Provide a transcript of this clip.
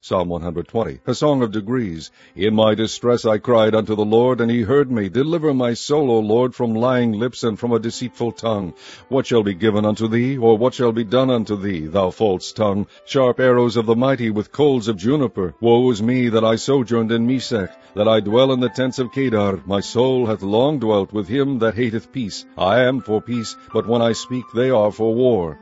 Psalm 120. A song of degrees. In my distress I cried unto the Lord, and he heard me. Deliver my soul, O Lord, from lying lips and from a deceitful tongue. What shall be given unto thee, or what shall be done unto thee, thou false tongue? Sharp arrows of the mighty with coals of juniper. Woe is me that I sojourned in Mesech, that I dwell in the tents of Kedar. My soul hath long dwelt with him that hateth peace. I am for peace, but when I speak they are for war.